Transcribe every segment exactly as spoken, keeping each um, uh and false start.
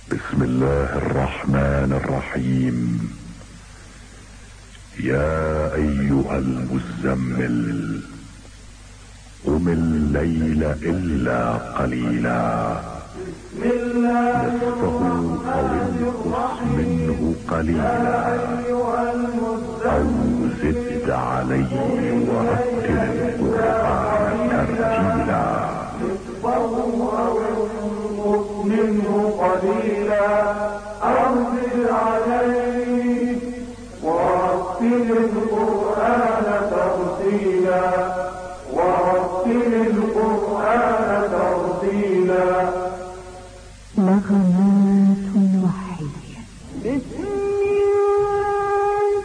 بسم الله الرحمن الرحيم. يا ايها المزمل قم الليل الا قليلا نصفه او انقص منه قليلا او زد عليه ورتل القرآن ترتيلا منه قليلا أرسل عليه ورتل القرآن ترتيلا ورتل القرآن ترتيلا. نغمات وحية. بسم الله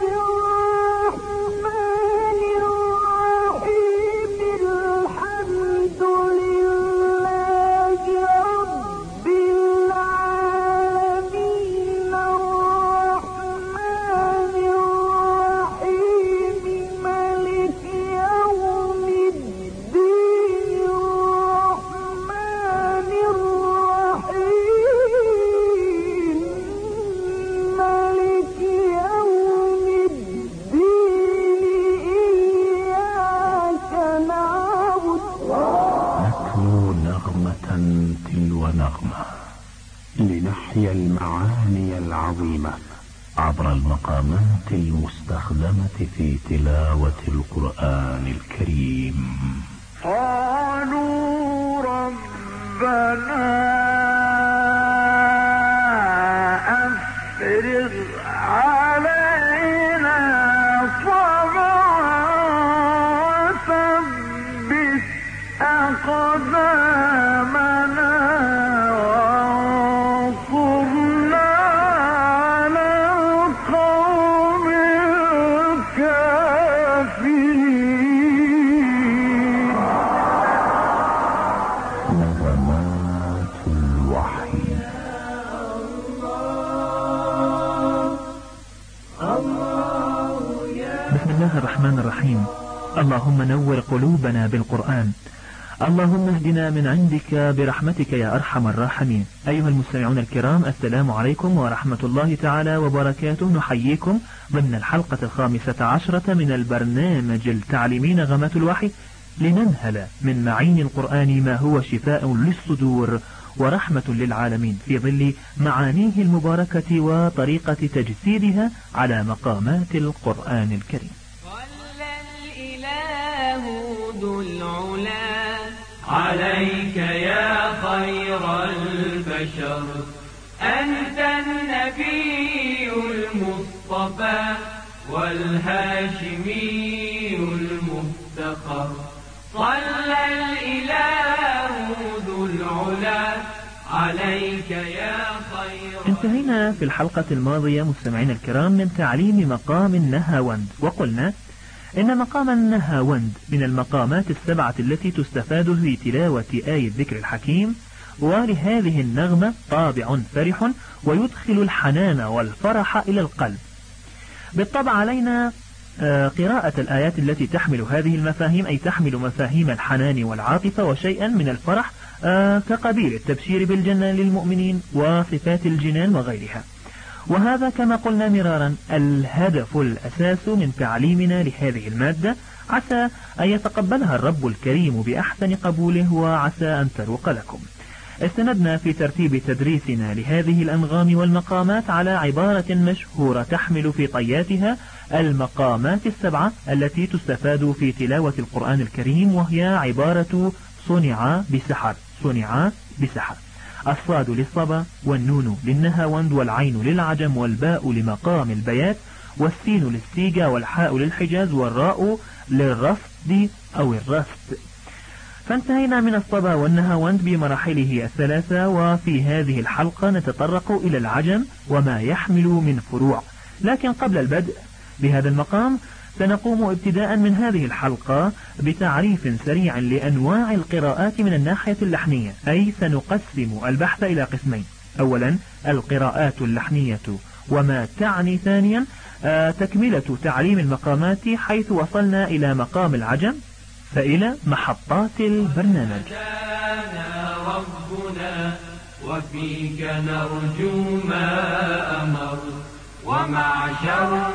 الرحمن الرحيم. الحمد لله رب العالمين الرحمن الرحيم مالك يوم الدين الرحمن الرحيم مالك يوم الدين إياك نعبد. نتلو نغمة تلو نغمة لنحيا المعاني العظيمة عبر المقامات المستخدمة في تلاوة القرآن الكريم. قالوا ربنا أفرغ علينا صبرا وثبت أقدامنا وانصرنا على القوم الكافرين. نغمات الوحي. بسم الله الرحمن الرحيم. اللهم نور قلوبنا بالقرآن. اللهم اهدنا من عندك برحمتك يا أرحم الراحمين. أيها المستمعون الكرام، السلام عليكم ورحمة الله تعالى وبركاته. نحييكم ضمن الحلقة الخامسة عشرة من البرنامج التعليمي نغمات الوحي، لننهل من معين القرآن ما هو شفاء للصدور ورحمة للعالمين في ظل معانيه المباركة وطريقة تجسيدها على مقامات القرآن الكريم. صلى الإله ذو العلا عليك يا خير البشر، أنت النبي المصطفى والهاشمي المفتخر. صلى الإله ذو العلا عليك يا خير. انتهينا في الحلقة الماضية مستمعينا الكرام من تعليم مقام النهاوند، وقلنا إن مقام النهاوند من المقامات السبعة التي تستفاد في تلاوة آية الذكر الحكيم، ولهذه النغمة طابع فرح ويدخل الحنان والفرح إلى القلب. بالطبع علينا قراءة الآيات التي تحمل هذه المفاهيم، أي تحمل مفاهيم الحنان والعاطفة وشيئا من الفرح كقبيل التبشير بالجنة للمؤمنين وصفات الجنان وغيرها. وهذا كما قلنا مرارا الهدف الأساس من تعليمنا لهذه المادة، عسى أن يتقبلها الرب الكريم بأحسن قبوله وعسى أن تروق لكم. استندنا في ترتيب تدريسنا لهذه الأنغام والمقامات على عبارة مشهورة تحمل في طياتها المقامات السبعة التي تستفاد في تلاوة القرآن الكريم، وهي عبارة صنع بسحر. صنع بسحر. الصاد للصبا، والنون للنهاوند، والعين للعجم، والباء لمقام البيات، والسين للسيجا، والحاء للحجاز، والراء للرفد أو الرفد. فانتهينا من الصبا والنهاوند بمراحله الثلاثة، وفي هذه الحلقة نتطرق إلى العجم وما يحمل من فروع. لكن قبل البدء بهذا المقام سنقوم ابتداء من هذه الحلقة بتعريف سريع لأنواع القراءات من الناحية اللحنية، أي سنقسم البحث إلى قسمين: أولا القراءات اللحنية وما تعني، ثانيا تكملة تعليم المقامات حيث وصلنا إلى مقام العجم، فإلى محطات البرنامج. كان ربنا وفيك نرجو ما أمر ومعشر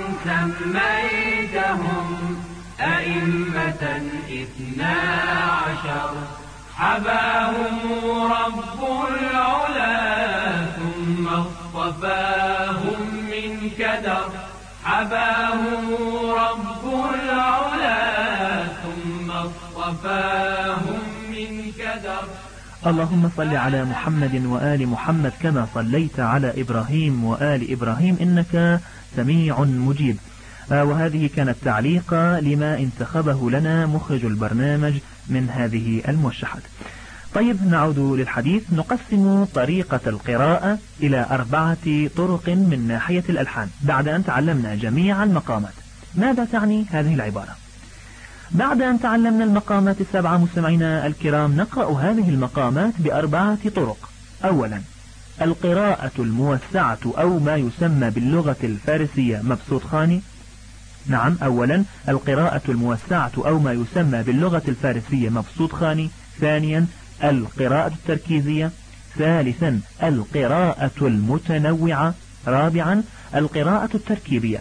سميتهم أئمة اثنا عشر حباهم رب العلا ثم اصطفاهم من كدر حباهم رب العلا ثم اصطفاهم من كدر. اللهم صل على محمد وآل محمد كما صليت على إبراهيم وآل إبراهيم إنك سميع مجيب. آه وهذه كانت تعليقا لما انتخبه لنا مخرج البرنامج من هذه الموشحات. طيب نعود للحديث. نقسم طريقة القراءة إلى أربعة طرق من ناحية الألحان بعد أن تعلمنا جميع المقامات. ماذا تعني هذه العبارة؟ بعد أن تعلمنا المقامات السبعة مستمعينا الكرام نقرأ هذه المقامات بأربعة طرق. أولا القراءة الموسعة أو ما يسمى باللغة الفارسية مبسوط خاني. نعم أولا القراءة الموسعة أو ما يسمى باللغة الفارسية مبسوط خاني. ثانيا القراءة التركيزية. ثالثا القراءة المتنوعة. رابعا القراءة التركيبية.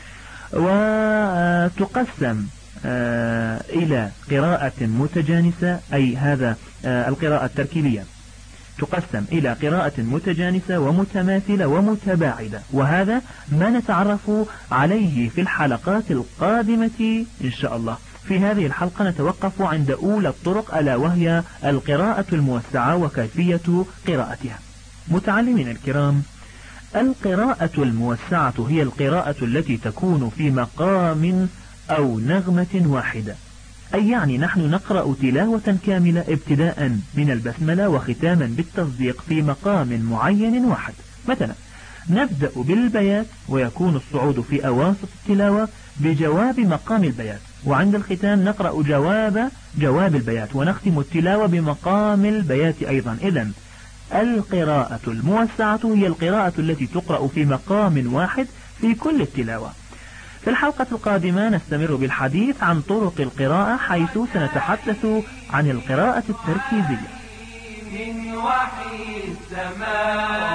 وتقسم آه إلى قراءة متجانسة أي هذا آه القراءة التركيبية تقسم إلى قراءة متجانسة ومتماثلة ومتباعدة، وهذا ما نتعرف عليه في الحلقات القادمة إن شاء الله. في هذه الحلقة نتوقف عند أولى الطرق ألا وهي القراءة الموسعة وكيفية قراءتها. متعلمين الكرام، القراءة الموسعة هي القراءة التي تكون في مقام أو نغمة واحدة، أي يعني نحن نقرأ تلاوة كاملة ابتداء من البسملة وختاما بالتصديق في مقام معين واحد. مثلا نبدأ بالبيات ويكون الصعود في أواسط التلاوة بجواب مقام البيات، وعند الختام نقرأ جواب جواب البيات ونختم التلاوة بمقام البيات أيضا. إذن القراءة الموسعة هي القراءة التي تقرأ في مقام واحد في كل التلاوة. في الحلقة القادمة نستمر بالحديث عن طرق القراءة، حيث سنتحدث عن القراءة التركيزية. من وحي السماء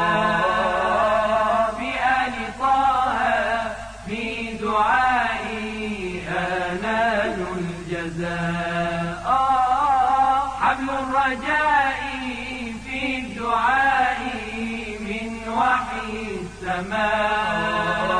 بآل طه في دعائي آنال الجزاء حبل الرجاء في الدعاء من وحي السماء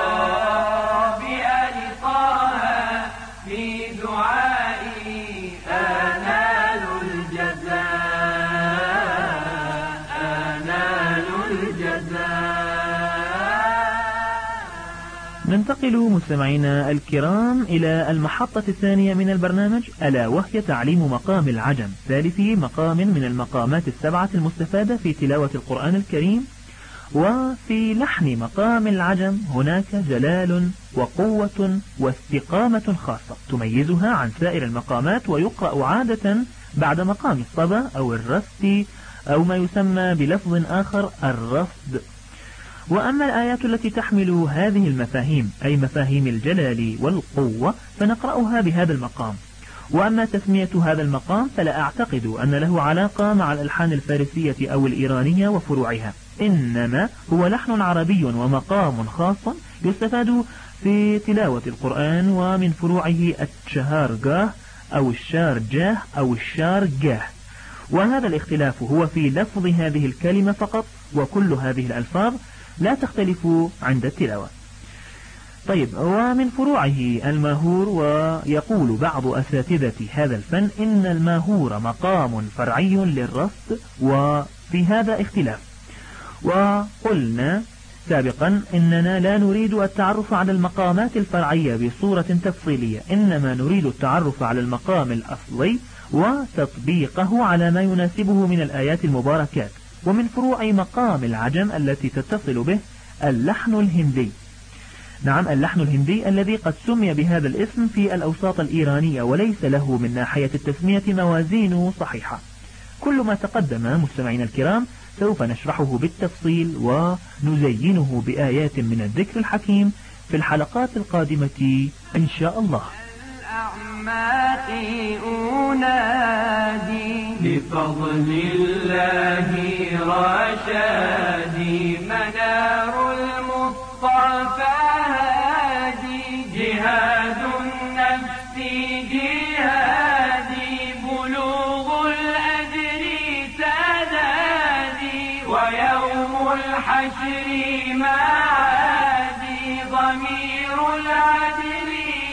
ننتقل مستمعينا الكرام إلى المحطة الثانية من البرنامج ألا وهي تعليم مقام العجم، ثالث مقام من المقامات السبعة المستفادة في تلاوة القرآن الكريم. وفي لحن مقام العجم هناك جلال وقوة واستقامة خاصة تميزها عن سائر المقامات، ويقرأ عادة بعد مقام الصبا أو الرست أو ما يسمى بلفظ آخر الرصد. وأما الآيات التي تحمل هذه المفاهيم أي مفاهيم الجلال والقوة فنقرأها بهذا المقام. وأما تسمية هذا المقام فلا أعتقد أن له علاقة مع الألحان الفارسية أو الإيرانية وفروعها، إنما هو لحن عربي ومقام خاص يستفاد في تلاوة القرآن، ومن فروعه الشهارجاه أو الشارجاه أو الشارجاه. وهذا الاختلاف هو في لفظ هذه الكلمة فقط، وكل هذه الألفاظ لا تختلف عند التلاوة. طيب، ومن فروعه الماهور، ويقول بعض أساتذة هذا الفن إن الماهور مقام فرعي للرصد، وفي هذا اختلاف. وقلنا سابقا إننا لا نريد التعرف على المقامات الفرعية بصورة تفصيلية، إنما نريد التعرف على المقام الأصلي وتطبيقه على ما يناسبه من الآيات المباركات. ومن فروع مقام العجم التي تتصل به اللحن الهندي. نعم، اللحن الهندي الذي قد سمي بهذا الاسم في الأوساط الإيرانية، وليس له من ناحية التسمية موازين صحيحة. كل ما تقدم مستمعين الكرام سوف نشرحه بالتفصيل ونزينه بآيات من الذكر الحكيم في الحلقات القادمة إن شاء الله. الأعماق أنادي بفضل الله رشادي منار المصطفى هادي جهاد النفس جهادي بلوغ الأجر سدادي ويوم الحشر معادي ضمير العدل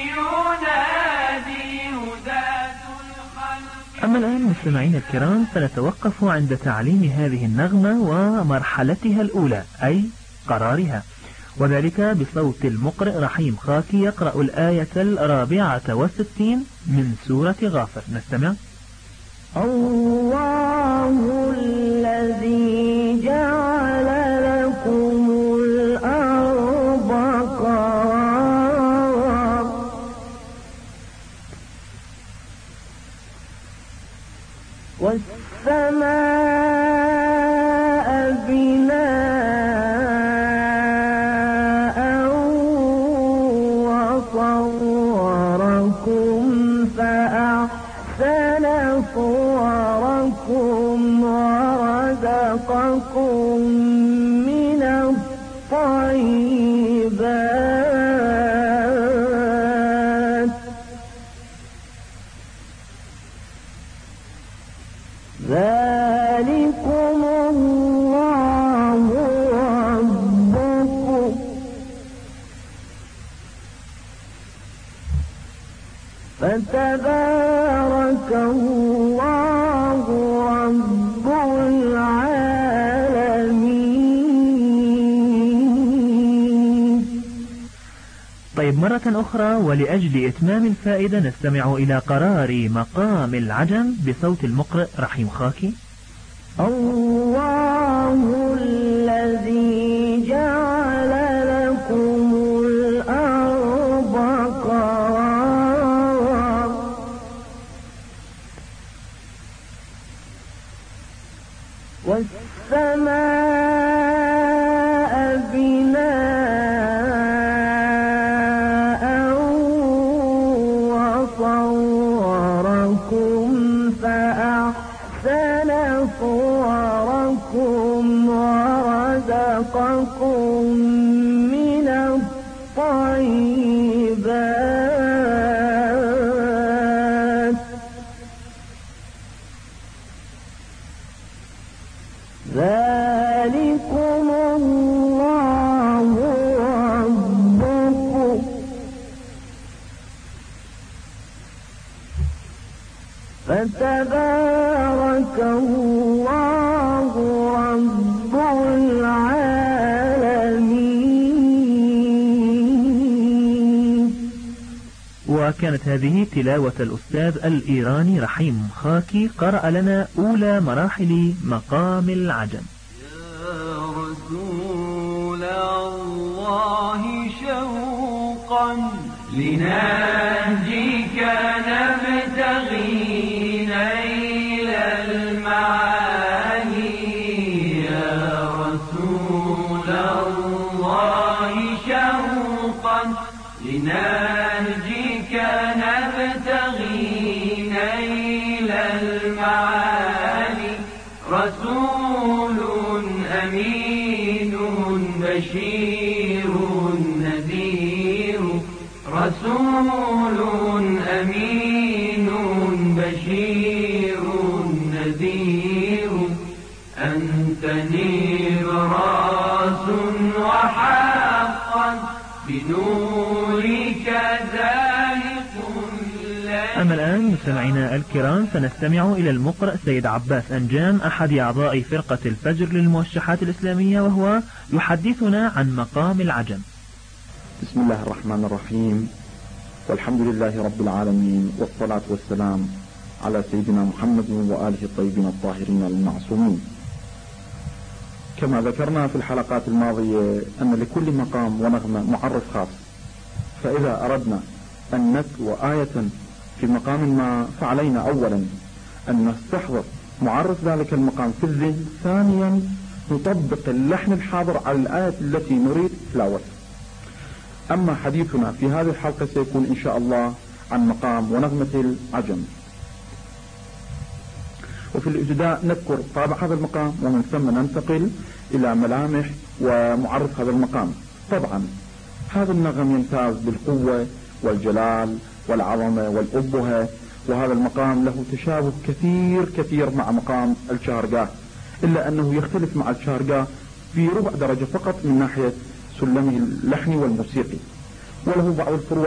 ينادي هداة الخلق. أما الآن مستمعين الكرام فنتوقف عند تعليم هذه النغمة ومرحلتها الأولى أي قرارها، وذلك بصوت المقرئ رحيم خاكي يقرأ الآية الرابعة والستين من سورة غافر. نستمع. الله الذي جعل لكم الأرض قرارا والسماء بناء وصوركم فأحسن صوركم ورزقكم من الطيبات ذلكم الله ربكم فتبارك الله رب العالمين. طيب مرة أخرى ولأجل إتمام الفائدة نستمع إلى قرار مقام العجم بصوت المقرئ رحيم خاكي. الله الذي جعل لكم الأرض قرارا والسماء بناء وصوركم فأحسن صوركم ورزقكم من الطيبات ذلكم الله ربكم فتبارك الله رب العالمين. وكانت هذه تلاوة الأستاذ الإيراني رحيم خاكي قرأ لنا أولى مراحل مقام العجم. يا رسول الله شوقا لنهجك نبتغي نيل المعاني يا رسول الله شوقا لنهجك نبتغي نيل المعاني رسول أمين بشير نذير رسول أمين بشير نذير أنت نبراس وحقا بنورك زاهق. أما الآن مستمعينا الكرام فنستمع إلى المقرئ سيد عباس أنجام أحد أعضاء فرقة الفجر للموشحات الإسلامية وهو يحدثنا عن مقام العجم. بسم الله الرحمن الرحيم والحمد لله رب العالمين والصلاة والسلام على سيدنا محمد وآله الطيبين الطاهرين المعصومين. كما ذكرنا في الحلقات الماضية أن لكل مقام ونغمة معرف خاص، فإذا أردنا أن نتلو آية في مقام ما فعلينا أولا أن نستحضر معرف ذلك المقام في الذهن، ثانيا نطبق اللحن الحاضر على الآية التي نريد تلاوتها. أما حديثنا في هذه الحلقة سيكون إن شاء الله عن مقام ونغمة العجم. وفي الابتداء نذكر طابع هذا المقام ومن ثم ننتقل إلى ملامح ومعرف هذا المقام. طبعا هذا النغم يمتاز بالقوة والجلال والعظمة والأبهة، وهذا المقام له تشابه كثير كثير مع مقام الشارقة، إلا أنه يختلف مع الشارقة في ربع درجة فقط من ناحية سلمه اللحني والموسيقي، وله بعض الفروع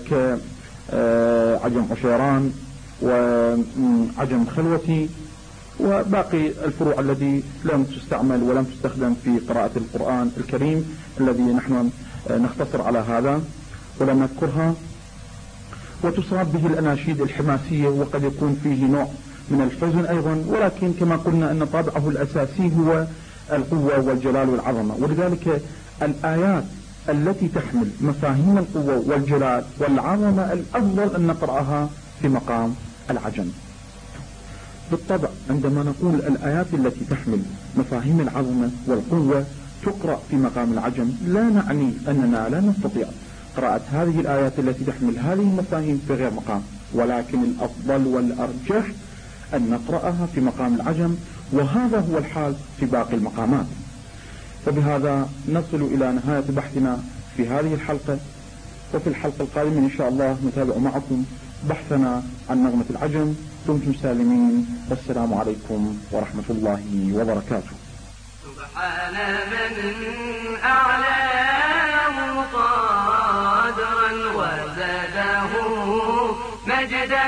كعجم عشيران وعجم خلوتي وباقي الفروع التي لم تستعمل ولم تستخدم في قراءة القرآن الكريم الذي نحن نختصر على هذا ولم نذكرها، وتصاب به الأناشيد الحماسية وقد يكون فيه نوع من الحزن أيضا، ولكن كما قلنا أن طابعه الأساسي هو القوة والجلال والعظمة، ولذلك الآيات التي تحمل مفاهيم القوة والجلال والعظمة الأفضل أن نقرأها في مقام العجم. بالطبع عندما نقول الآيات التي تحمل مفاهيم العظمة والقوة تقرأ في مقام العجم لا نعني أننا لا نستطيع قراءة هذه الآيات التي تحمل هذه المفاهيم في غير مقام، ولكن الأفضل والأرجح أن نقرأها في مقام العجم، وهذا هو الحال في باقي المقامات. فبهذا نصل إلى نهاية بحثنا في هذه الحلقة، وفي الحلقة القادمة إن شاء الله نتابع معكم بحثنا عن نغمة العجم. دمتم سالمين، والسلام عليكم ورحمة الله وبركاته. سبحان من أعلاه قادرا وزاده مجدا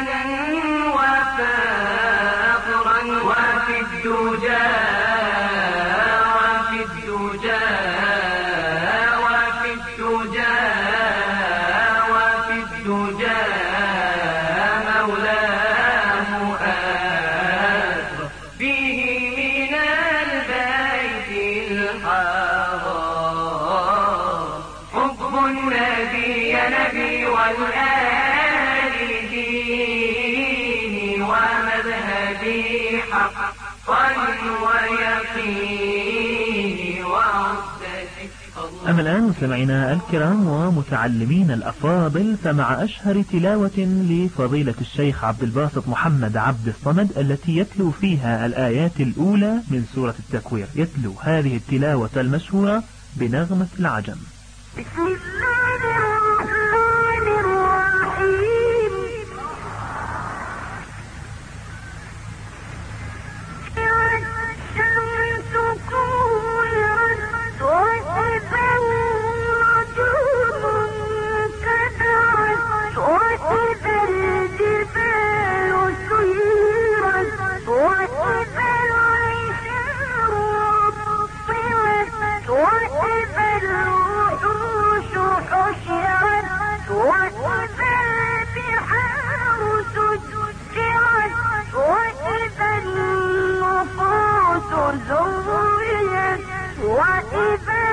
وفاقرا وفي الدجى وفي الدجى وفي الدجى وفي الدجى مولاه آخر فيه من البيت الحرام حب النبي نبي والآل ديني ومذهبي حقا ويقيني وعزتي. أما الآن مستمعينا الكرام ومتعلمين الأفاضل، فمع أشهر تلاوة لفضيلة الشيخ عبد الباسط محمد عبد الصمد التي يتلو فيها الآيات الأولى من سورة التكوير، يتلو هذه التلاوة المشهورة بنغمة العجم. بسم الله الرحمن الرحيم. الشمس كورت وإذا النجوم انكدرت وإذا الجبال سيرت وإذا العشار عطلت وإذا الوحوش حشرت وإذا البحار سجرت وإذا النفوس زوجت وإذا